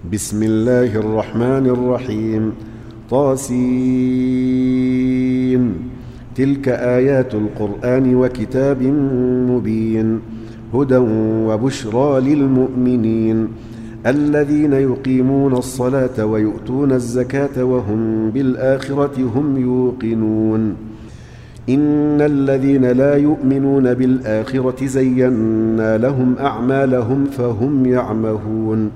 بسم الله الرحمن الرحيم. طاسين. تلك آيات القرآن وكتاب مبين، هدى وبشرى للمؤمنين الذين يقيمون الصلاة ويؤتون الزكاة وهم بالآخرة هم يوقنون. إن الذين لا يؤمنون بالآخرة زينا لهم أعمالهم فهم يعمهون.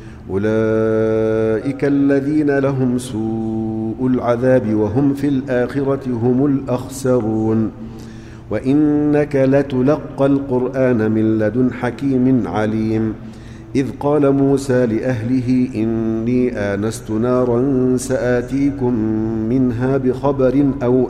أولئك الذين لهم سوء العذاب وهم في الآخرة هم الأخسرون. وإنك لتلقى القرآن من لدن حكيم عليم. إذ قال موسى لأهله إني آنست نارا سآتيكم منها بخبر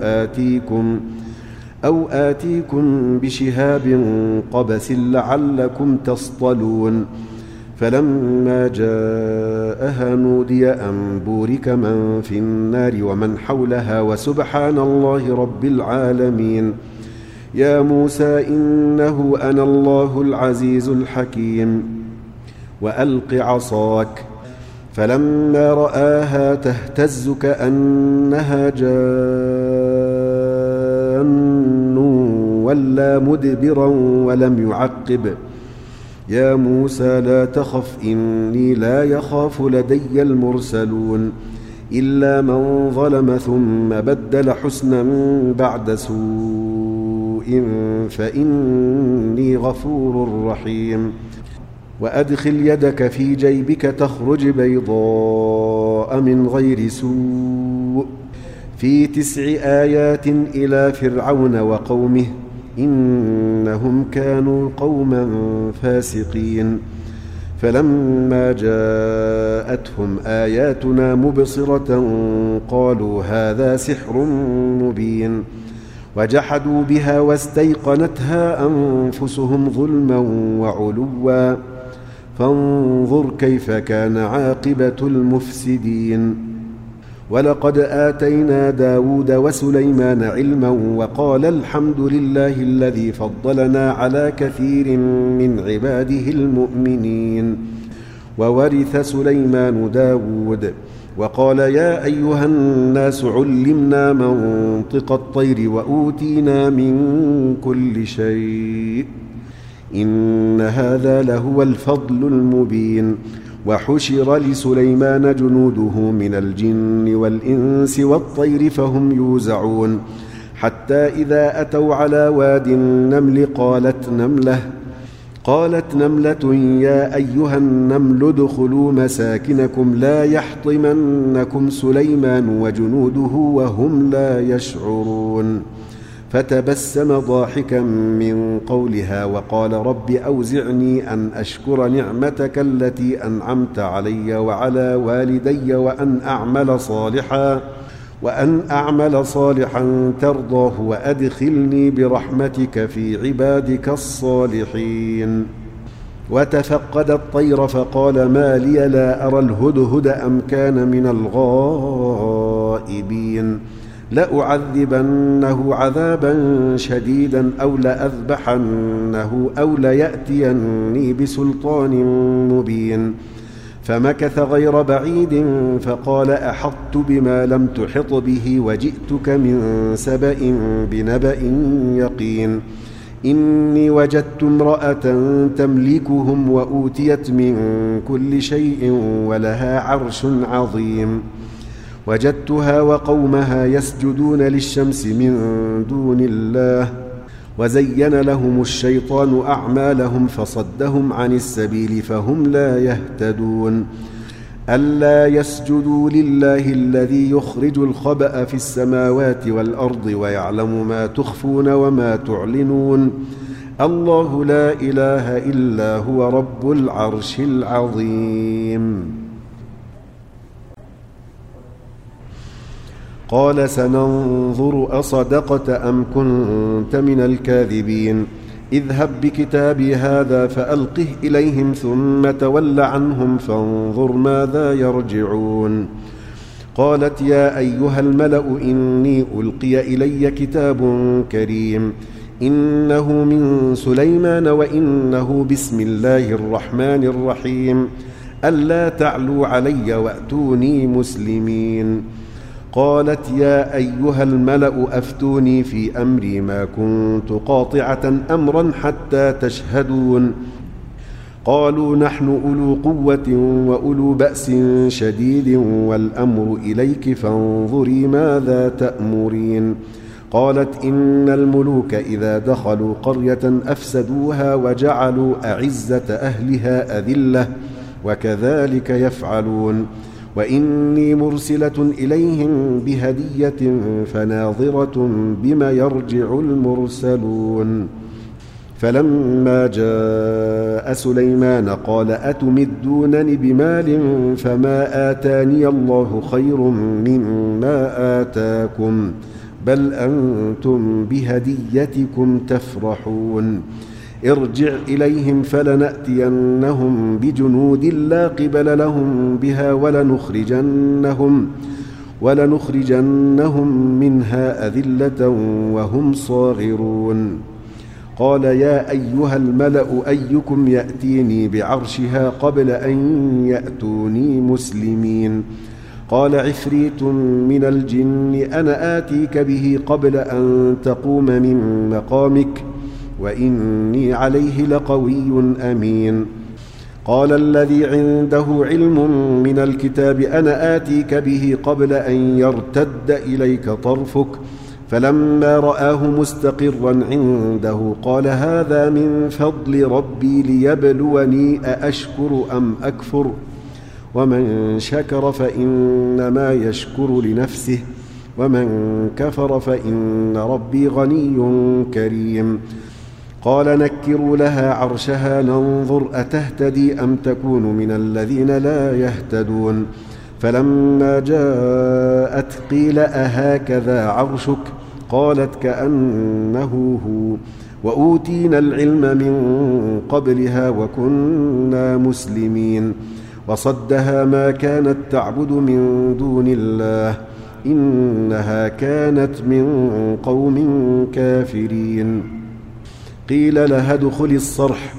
أو آتيكم بشهاب قبس لعلكم تصطلون. فلما جاءها نودي أن بورك من في النار ومن حولها وسبحان الله رب العالمين. يا موسى إنه أنا الله العزيز الحكيم. وألق عصاك. فلما رآها تهتز كأنها جان ولا مدبرا ولم يعقب. يا موسى لا تخف إني لا يخاف لدي المرسلون. إلا من ظلم ثم بدل حسنا بعد سوء فإني غفور رحيم. وأدخل يدك في جيبك تخرج بيضاء من غير سوء في 9 آيات إلى فرعون وقومه إنهم كانوا قوما فاسقين. فلما جاءتهم آياتنا مبصرة قالوا هذا سحر مبين. وجحدوا بها واستيقنتها أنفسهم ظلما وعلوا فانظر كيف كان عاقبة المفسدين. ولقد آتينا داود وسليمان علما وقال الحمد لله الذي فضلنا على كثير من عباده المؤمنين. وورث سليمان داود وقال يا أيها الناس علمنا منطق الطير وأوتينا من كل شيء إن هذا لهو الفضل المبين. وحشر لسليمان جنوده من الجن والإنس والطير فهم يوزعون حتى إذا أتوا على واد النمل قالت نملة يا أيها النمل ادخلوا مساكنكم لا يحطمنكم سليمان وجنوده وهم لا يشعرون. فتبسم ضاحكا من قولها وقال رب أوزعني أن أشكر نعمتك التي أنعمت علي وعلى والدي وأن أعمل صالحا ترضاه وأدخلني برحمتك في عبادك الصالحين. وتفقد الطير فقال ما لي لا أرى الهدهد أم كان من الغائبين. لأعذبنه عذابا شديدا أو لأذبحنه أو ليأتيني بسلطان مبين. فمكث غير بعيد فقال أحطت بما لم تحط به وجئتك من سبأ بنبأ يقين. إني وجدت امرأة تملكهم وأوتيت من كل شيء ولها عرش عظيم. وجدتها وقومها يسجدون للشمس من دون الله وزين لهم الشيطان أعمالهم فصدهم عن السبيل فهم لا يهتدون. ألا يسجدوا لله الذي يخرج الخبأ في السماوات والأرض ويعلم ما تخفون وما تعلنون. الله لا إله إلا هو رب العرش العظيم. قال سننظر أصدقت أم كنت من الكاذبين. اذهب بكتابي هذا فألقه إليهم ثم تول عنهم فانظر ماذا يرجعون. قالت يا أيها الملأ إني ألقي إلي كتاب كريم إنه من سليمان وإنه بسم الله الرحمن الرحيم ألا تعلوا علي وأتوني مسلمين. قالت يا أيها الملأ أفتوني في أمري ما كنت قاطعة أمرا حتى تشهدون. قالوا نحن أولو قوة وأولو بأس شديد والأمر إليك فانظري ماذا تأمرين. قالت إن الملوك إذا دخلوا قرية أفسدوها وجعلوا أعزة أهلها أذلة وكذلك يفعلون. وإني مرسلة إليهم بهدية فناظرة بما يرجع المرسلون. فلما جاء سليمان قال أتمدونني بمال فما آتاني الله خير مما آتاكم بل أنتم بهديتكم تفرحون. ارجع إليهم فلنأتينهم بجنود لا قبل لهم بها ولنخرجنهم منها أذلة وهم صاغرون. قال يا أيها الملأ أيكم يأتيني بعرشها قبل أن يأتوني مسلمين. قال عفريت من الجن أنا آتيك به قبل أن تقوم من مقامك وإني عليه لقوي أمين. قال الذي عنده علم من الكتاب أنا آتيك به قبل أن يرتد إليك طرفك فلما رآه مستقرا عنده قال هذا من فضل ربي ليبلوني أأشكر أم أكفر ومن شكر فإنما يشكر لنفسه ومن كفر فإن ربي غني كريم. قال نكروا لها عرشها ننظر أتهتدي أم تكون من الذين لا يهتدون. فلما جاءت قيل أهكذا عرشك قالت كأنه هو وأوتينا العلم من قبلها وكنا مسلمين. وصدها ما كانت تعبد من دون الله إنها كانت من قوم كافرين. قيل لها ادخل الصرح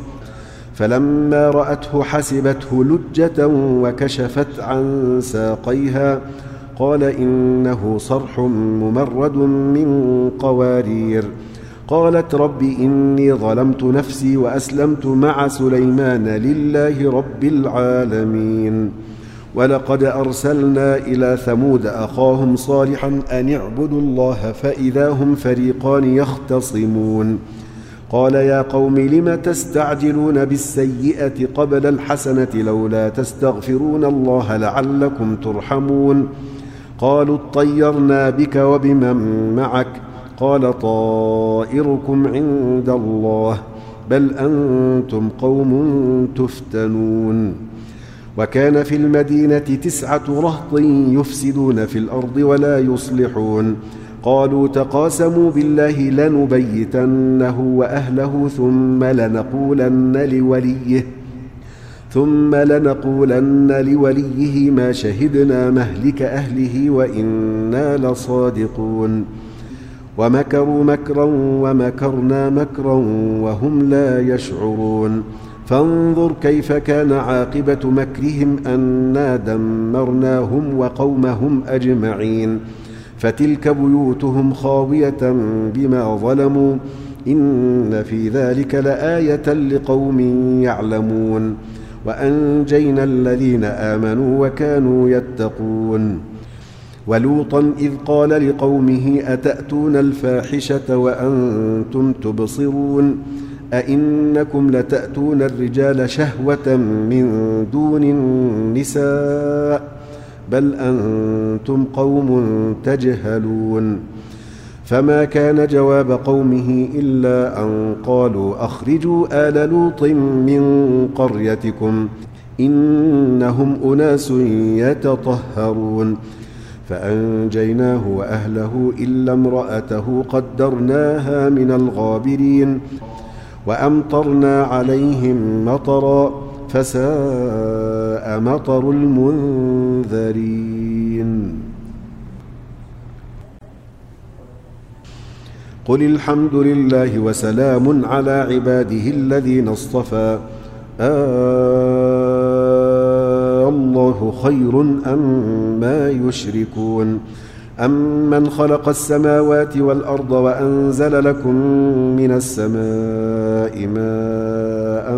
فلما رأته حسبته لجة وكشفت عن ساقيها قال إنه صرح ممرد من قوارير. قالت رب إني ظلمت نفسي وأسلمت مع سليمان لله رب العالمين. ولقد أرسلنا إلى ثمود أخاهم صالحا أن اعبدوا الله فإذا هم فريقان يختصمون. قال يا قوم لم تستعجلون بالسيئة قبل الحسنة لولا تستغفرون الله لعلكم ترحمون. قالوا اطيرنا بك وبمن معك قال طائركم عند الله بل أنتم قوم تفتنون. وكان في المدينة 9 رهط يفسدون في الأرض ولا يصلحون. قالوا تقاسموا بالله لنبيتنه وأهله ثم لنقولن لوليه ما شهدنا مهلك أهله وإنا لصادقون. ومكروا مكرا ومكرنا مكرا وهم لا يشعرون. فانظر كيف كان عاقبة مكرهم أنا دمرناهم وقومهم أجمعين. فتلك بيوتهم خاوية بما ظلموا إن في ذلك لآية لقوم يعلمون. وأنجينا الذين آمنوا وكانوا يتقون. ولوطا إذ قال لقومه أتأتون الفاحشة وأنتم تبصرون أئنكم لتأتون الرجال شهوة من دون النساء بل أنتم قوم تجهلون. فما كان جواب قومه إلا أن قالوا أخرجوا آل لوط من قريتكم إنهم أناس يتطهرون. فأنجيناه وأهله إلا امرأته قدرناها من الغابرين. وأمطرنا عليهم مطرا فساء مطر المنذرين. قل الحمد لله وسلام على عباده الذين اصطفى خير أما يشركون أمن خلق السماوات والأرض وأنزل لكم من السماء ماء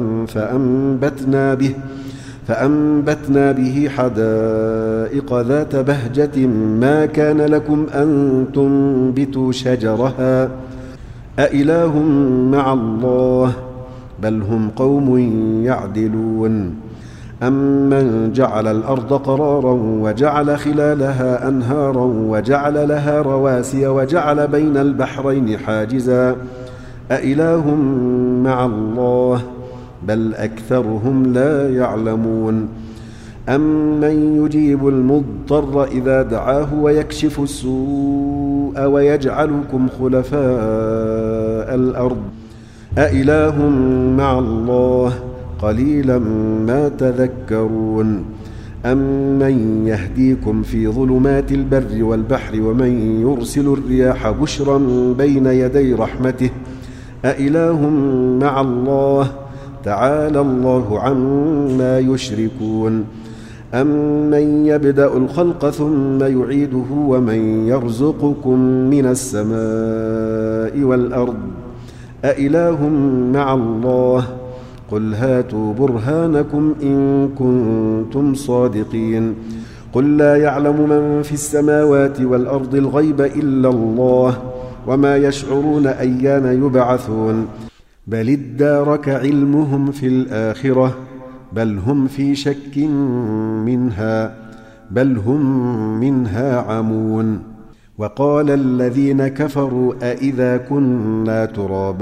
فأنبتنا به حدائق ذات بهجة ما كان لكم أن تنبتوا شجرها أإله مع الله بل هم قوم يعدلون أمن جعل الأرض قرارا وجعل خلالها أنهارا وجعل لها رواسي وجعل بين البحرين حاجزا أإله مع الله بل أكثرهم لا يعلمون أمن يجيب المضطر إذا دعاه ويكشف السوء ويجعلكم خلفاء الأرض أإله مع الله قليلا ما تذكرون أمن يهديكم في ظلمات البر والبحر ومن يرسل الرياح بشرا بين يدي رحمته أإله مع الله تعالى الله عما يشركون أمن يبدأ الخلق ثم يعيده ومن يرزقكم من السماء والأرض أإله مع الله قل هاتوا برهانكم إن كنتم صادقين قل لا يعلم من في السماوات والأرض الغيب إلا الله وما يشعرون أيان يبعثون بل ادارك علمهم في الآخرة بل هم في شك منها بل هم منها عمون وقال الذين كفروا أإذا كنا ترابا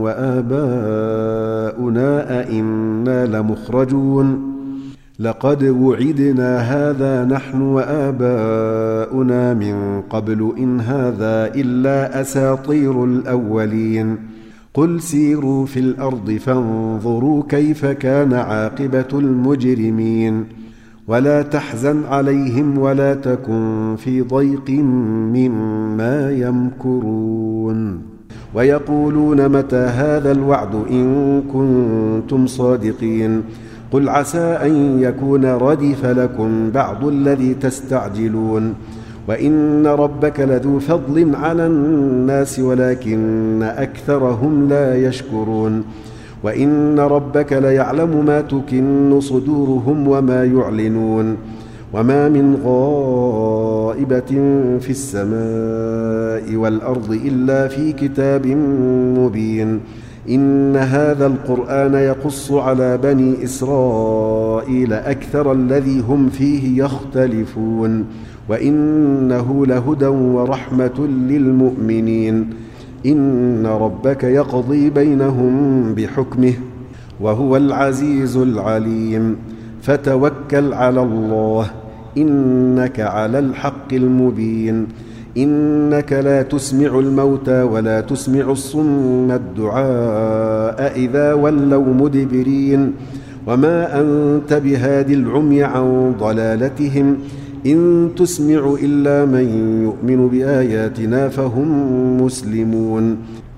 وآباؤنا أئنا لمخرجون لقد وعدنا هذا نحن وآباؤنا من قبل إن هذا إلا أساطير الأولين قل سيروا في الأرض فانظروا كيف كان عاقبة المجرمين ولا تحزن عليهم ولا تكن في ضيق مما يمكرون ويقولون متى هذا الوعد إن كنتم صادقين قل عسى أن يكون ردف لكم بعض الذي تستعجلون وإن ربك لذو فضل على الناس ولكن أكثرهم لا يشكرون وإن ربك ليعلم ما تكن صدورهم وما يعلنون وما من غائبة في السماء والأرض إلا في كتاب مبين إن هذا القرآن يقص على بني إسرائيل أكثر الذي هم فيه يختلفون وإنه لهدى ورحمة للمؤمنين إن ربك يقضي بينهم بحكمه وهو العزيز العليم فتوكل على الله إنك على الحق المبين إنك لا تسمع الموتى ولا تسمع الصم الدعاء إذا ولوا مدبرين وما أنت بهاد العمي عن ضلالتهم إن تسمع إلا من يؤمن بآياتنا فهم مسلمون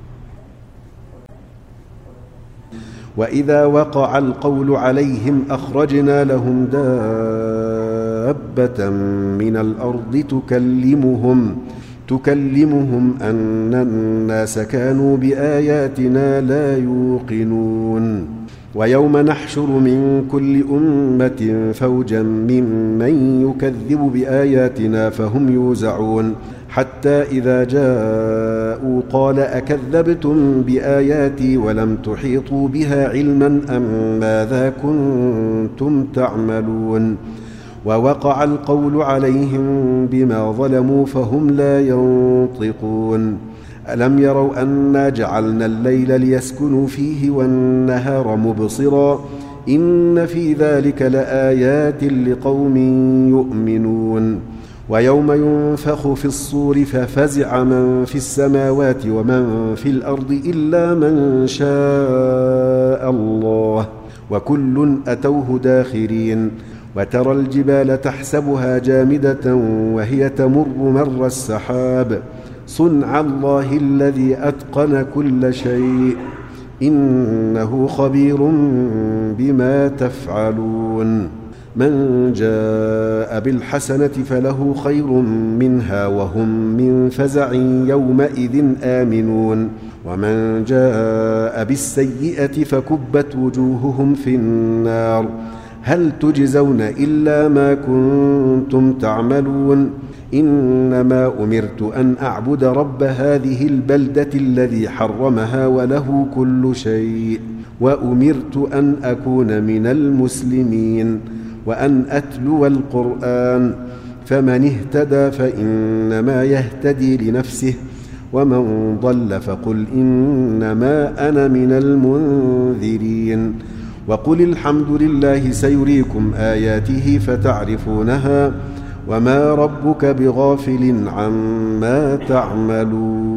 وإذا وقع القول عليهم أخرجنا لهم دابة من الأرض تكلمهم أن الناس كانوا بآياتنا لا يوقنون ويوم نحشر من كل أمة فوجا ممن يكذب بآياتنا فهم يوزعون حتى إذا جاءوا قال أكذبتم بآياتي ولم تحيطوا بها علما أم ماذا كنتم تعملون ووقع القول عليهم بما ظلموا فهم لا ينطقون ألم يروا أنا جعلنا الليل ليسكنوا فيه والنهار مبصرا إن في ذلك لآيات لقوم يؤمنون ويوم ينفخ في الصور ففزع من في السماوات ومن في الأرض إلا من شاء الله وكل أتوه داخرين وترى الجبال تحسبها جامدة وهي تمر مر السحاب صنع الله الذي أتقن كل شيء إنه خبير بما تفعلون من جاء بالحسنة فله خير منها وهم من فزع يومئذ آمنون ومن جاء بالسيئة فكبت وجوههم في النار هل تجزون إلا ما كنتم تعملون إنما أمرت أن أعبد رب هذه البلدة الذي حرمها وله كل شيء وأمرت أن أكون من المسلمين وأن أتلو القرآن فمن اهتدى فإنما يهتدي لنفسه ومن ضل فقل إنما أنا من المنذرين وقل الحمد لله سيريكم آياته فتعرفونها وما ربك بغافل عما تعملون